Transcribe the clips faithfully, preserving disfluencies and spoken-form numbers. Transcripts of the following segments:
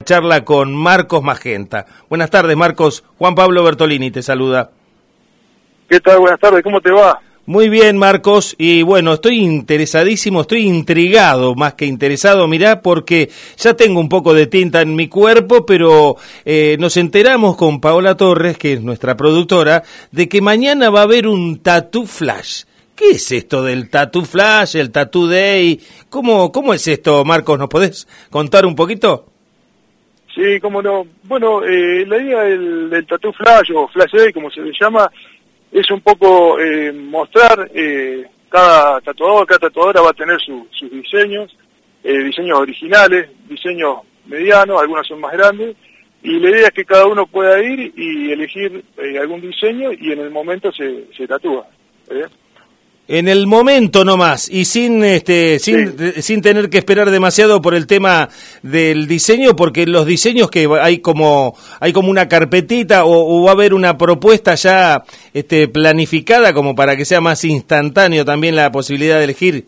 charla con Marcos Magenta. Buenas tardes, Marcos. Juan Pablo Bertolini te saluda. ¿Qué tal? Buenas tardes, ¿cómo te va? Muy bien, Marcos, y bueno, estoy interesadísimo, estoy intrigado, más que interesado, mirá, porque ya tengo un poco de tinta en mi cuerpo, pero eh, nos enteramos con Paola Torres, que es nuestra productora, de que mañana va a haber un Tattoo Flash. ¿Qué es esto del Tattoo Flash, el Tattoo Day? ¿Cómo, cómo es esto, Marcos? ¿Nos podés contar un poquito? Sí, cómo no. Bueno, eh, la idea del, del Tattoo Flash, o Flash Day, como se le llama, es un poco eh, mostrar, eh, cada tatuador, cada tatuadora va a tener su, sus diseños, eh, diseños originales, diseños medianos, algunos son más grandes, y la idea es que cada uno pueda ir y elegir eh, algún diseño y en el momento se, se tatúa. ¿eh? En el momento nomás, y sin este sin sí. sin tener que esperar demasiado por el tema del diseño, porque los diseños que hay como hay como una carpetita o, o va a haber una propuesta ya este planificada como para que sea más instantáneo también la posibilidad de elegir.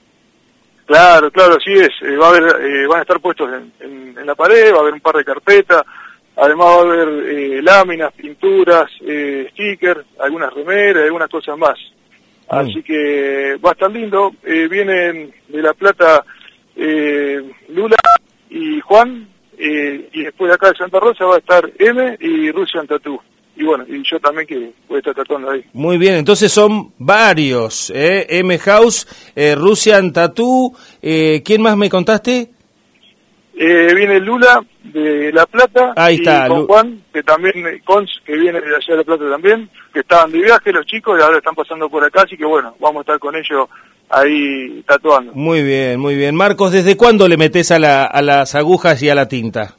Claro, claro, así es. Eh, va a haber, eh, van a estar puestos en, en, en la pared, va a haber un par de carpetas, además va a haber eh, láminas, pinturas, eh, stickers, algunas remeras, algunas cosas más. Así que va a estar lindo. Eh, vienen de La Plata eh, Lula y Juan, eh, y después de acá de Santa Rosa va a estar M y Russian Tattoo. Y bueno, y yo también que voy a estar tatuando ahí. Muy bien, entonces son varios, ¿eh? M House, eh, Russian Tattoo, eh, ¿quién más me contaste? Eh, viene Lula de La Plata. Ahí está, y con Juan, que también, Cons, que viene de allá de La Plata también, que estaban de viaje los chicos y ahora están pasando por acá, así que bueno, vamos a estar con ellos ahí tatuando. Muy bien, muy bien. Marcos, ¿desde cuándo le metés a, la, a las agujas y a la tinta?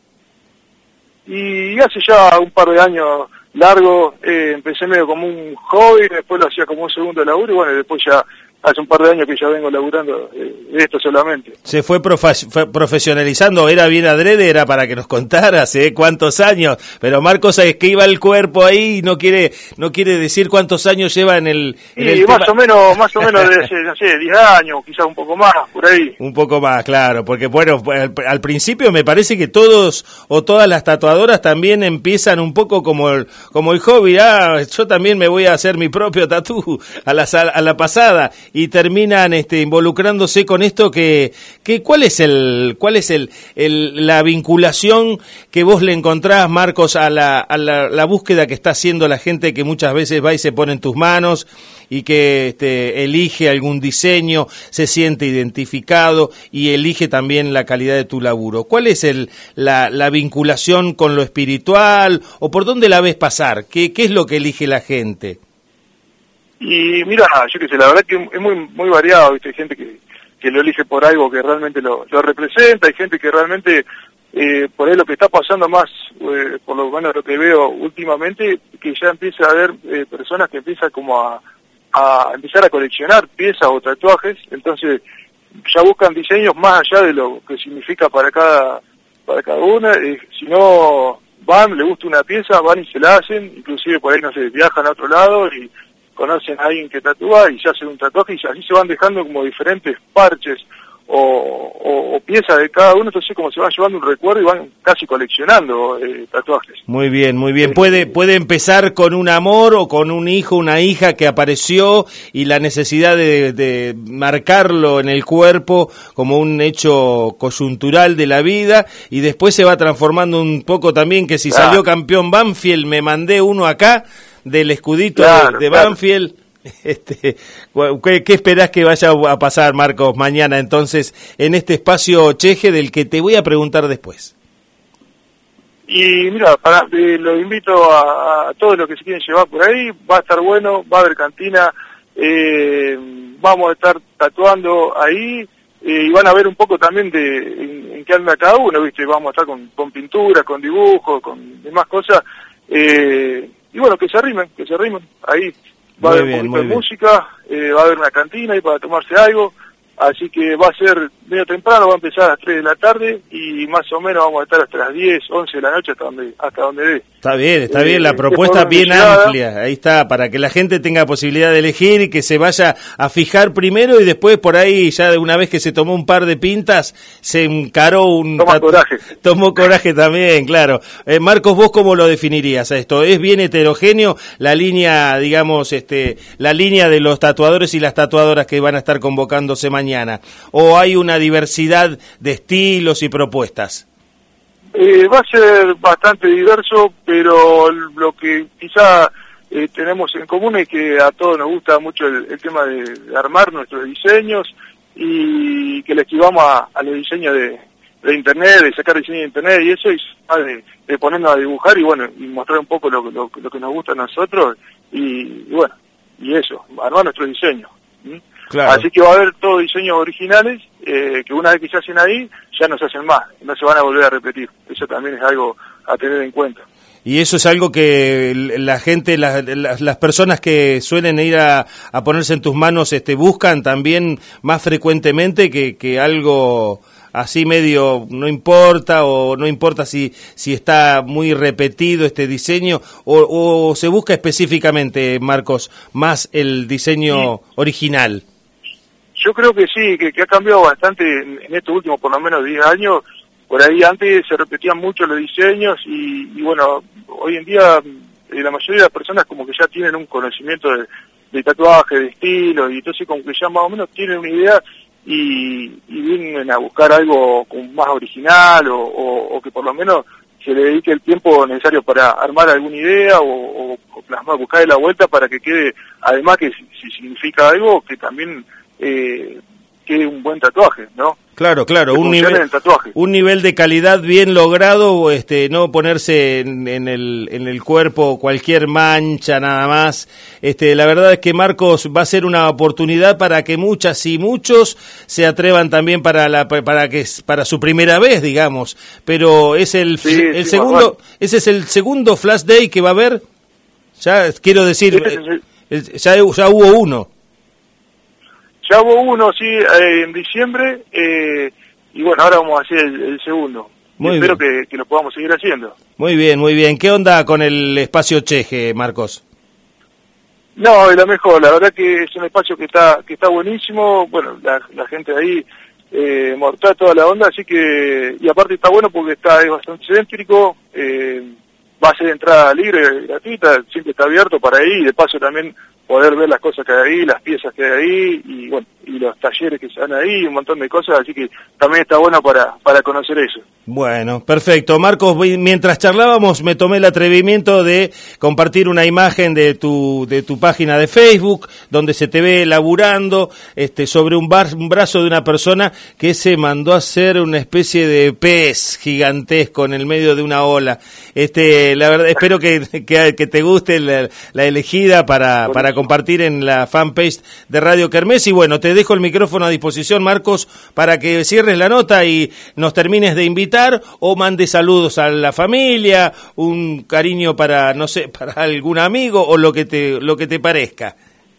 Y hace ya un par de años largo, eh, empecé medio como un hobby, después lo hacía como un segundo laburo y bueno, después ya hace un par de años que ya vengo laburando eh, de esto solamente. ¿Se fue, profe- fue profesionalizando? ¿Era bien adrede? ¿Era para que nos contaras eh? ¿Cuántos años? Pero Marcos esquiva el cuerpo ahí y no quiere no quiere decir cuántos años lleva en el... En y el más tema. o menos, más o menos de, no sé, diez años, quizás un poco más, por ahí. Un poco más, claro, porque bueno, al, al principio me parece que todos o todas las tatuadoras también empiezan un poco como el, como el hobby, ah, yo también me voy a hacer mi propio tatú a la, a la pasada. Y terminan este, involucrándose con esto que, que ¿cuál es el cuál es el, el la vinculación que vos le encontrás, Marcos, a la a la, la búsqueda que está haciendo la gente que muchas veces va y se pone en tus manos y que este, elige algún diseño, se siente identificado y elige también la calidad de tu laburo? ¿Cuál es el la, la vinculación con lo espiritual o por dónde la ves pasar? ¿Qué, qué es lo que elige la gente? Y mira, yo qué sé, la verdad que es muy muy variado, ¿viste? Hay gente que, que lo elige por algo que realmente lo, lo representa, hay gente que realmente, eh, por ahí lo que está pasando más, eh, por lo menos lo que veo últimamente, que ya empieza a haber eh, personas que empiezan como a, a empezar a coleccionar piezas o tatuajes, entonces ya buscan diseños más allá de lo que significa para cada, para cada una, eh, si no van, le gusta una pieza, van y se la hacen, inclusive por ahí, no sé, viajan a otro lado y conocen a alguien que tatúa y se hacen un tatuaje y así se van dejando como diferentes parches o, o, o piezas de cada uno, entonces como se van llevando un recuerdo y van casi coleccionando eh, tatuajes. Muy bien, muy bien. Puede, puede empezar con un amor o con un hijo, una hija que apareció y la necesidad de, de marcarlo en el cuerpo como un hecho coyuntural de la vida y después se va transformando un poco también que si claro. Salió campeón Banfield, me mandé uno acá del escudito claro, de, de claro. Banfield. Este, ¿qué, ¿Qué esperás que vaya a pasar, Marcos, mañana entonces en este espacio Cheje del que te voy a preguntar después? Y mira, para, eh, lo invito a, a todos los que se quieren llevar por ahí, va a estar bueno, va a haber cantina, eh, vamos a estar tatuando ahí eh, y van a ver un poco también de en, en qué anda cada uno, ¿viste? Vamos a estar con, con pinturas, con dibujos, con demás cosas. Eh, Y bueno, que se arrimen, que se arrimen. Ahí va muy a haber bien, un poquito de bien. música, eh, va a haber una cantina ahí para tomarse algo. así que va a ser medio temprano, va a empezar a las tres de la tarde y más o menos vamos a estar hasta las diez, once de la noche hasta donde hasta donde dé. Está bien, está eh, bien, la propuesta bien amplia, ahí está, para que la gente tenga posibilidad de elegir y que se vaya a fijar primero y después por ahí, ya de una vez que se tomó un par de pintas, se encaró un... Toma coraje. Tomó coraje también, claro. Eh, Marcos, ¿vos cómo lo definirías a esto? ¿Es bien heterogéneo la línea, digamos, este, la línea de los tatuadores y las tatuadoras que van a estar convocándose mañana? ¿O hay una diversidad de estilos y propuestas? Eh, va a ser bastante diverso, pero lo que quizá eh, tenemos en común es que a todos nos gusta mucho el, el tema de, de armar nuestros diseños y que le esquivamos a, a los diseños de, de internet, de sacar diseño de internet y eso, y de, de ponernos a dibujar y bueno, y mostrar un poco lo, lo, lo que nos gusta a nosotros y, y bueno, y eso, armar nuestros diseños. ¿Mm? Claro. Así que va a haber todos diseños originales eh, que una vez que se hacen ahí ya no se hacen más, no se van a volver a repetir. Eso también es algo a tener en cuenta. Y eso es algo que la gente, las, las, las personas que suelen ir a, a ponerse en tus manos este, buscan también más frecuentemente que, que algo así medio no importa o no importa si, si está muy repetido este diseño o, o se busca específicamente, Marcos, más el diseño sí. original. Yo creo que sí, que, que ha cambiado bastante en, en estos últimos por lo menos diez años. Por ahí antes se repetían mucho los diseños y, y bueno, hoy en día eh, la mayoría de las personas como que ya tienen un conocimiento de, de tatuaje, de estilo, y entonces como que ya más o menos tienen una idea y, y vienen a buscar algo como más original o, o, o que por lo menos se le dedique el tiempo necesario para armar alguna idea o, o, o plasmar, buscar la vuelta para que quede, además que si, si significa algo, que también eh, quede un buen tatuaje, ¿no? Claro, claro, un nivel, un nivel de calidad bien logrado, este, no ponerse en, en el en el cuerpo cualquier mancha nada más. Este, la verdad es que Marcos va a ser una oportunidad para que muchas y muchos se atrevan también para la para que para su primera vez, digamos. Pero es el sí, el sí, segundo, bueno. ese es el segundo Flash Day que va a haber. Ya quiero decir, el, el, ya ya hubo uno. Ya hubo uno, sí, eh, en diciembre, eh, y bueno, ahora vamos a hacer el, el segundo. Muy espero que, que lo podamos seguir haciendo. Muy bien, muy bien. ¿Qué onda con el espacio Cheje, Marcos? No, es lo mejor. La verdad que es un espacio que está que está buenísimo. Bueno, la, la gente de ahí, eh, mortal toda la onda, así que... Y aparte está bueno porque está es bastante céntrico, eh, va a ser entrada libre, gratuita, siempre está abierto para ir y de paso también poder ver las cosas que hay ahí, las piezas que hay ahí y bueno, y los talleres que se dan ahí, un montón de cosas, así que también está bueno para, para conocer eso. Bueno, perfecto. Marcos, mientras charlábamos me tomé el atrevimiento de compartir una imagen de tu de tu página de Facebook, donde se te ve laburando este, sobre un, bar, un brazo de una persona que se mandó a hacer una especie de pez gigantesco en el medio de una ola. Este, la verdad, espero que, que, que te guste la, la elegida para, para compartir en la fanpage de Radio Kermés. Y bueno, te dejo el micrófono a disposición, Marcos, para que cierres la nota y nos termines de invitar o mande saludos a la familia, un cariño para, no sé, para algún amigo o lo que te, lo que te parezca.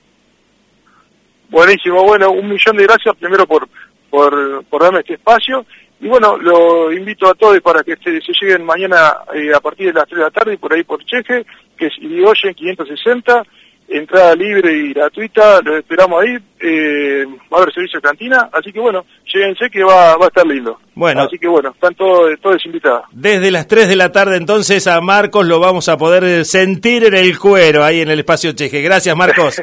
Buenísimo, bueno, un millón de gracias primero por, por, por darme este espacio. Y bueno, lo invito a todos para que se, se lleguen mañana eh, a partir de las tres de la tarde por ahí por Cheje, que es Irigoyen quinientos sesenta, entrada libre y gratuita, los esperamos ahí, eh, va a haber servicio de cantina, así que bueno, lléguense que va, va a estar lindo. Bueno, así que bueno, están todos, todos invitados. Desde las tres de la tarde entonces a Marcos lo vamos a poder sentir en el cuero, ahí en el espacio Cheje. Gracias, Marcos.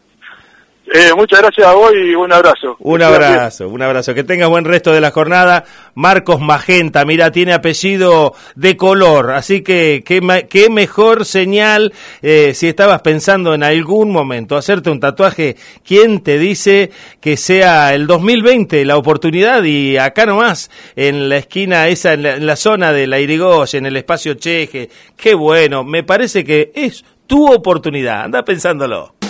Eh, muchas gracias a vos y un abrazo. Un abrazo, un abrazo. Que tengas buen resto de la jornada. Marcos Magenta, mira, tiene apellido de color, así que qué, qué mejor señal eh, si estabas pensando en algún momento hacerte un tatuaje. ¿Quién te dice que sea el dos mil veinte la oportunidad? Y acá nomás, en la esquina esa, en la, en la zona de la Irigoyen, en el espacio Cheje. Qué bueno, me parece que es tu oportunidad. Anda pensándolo.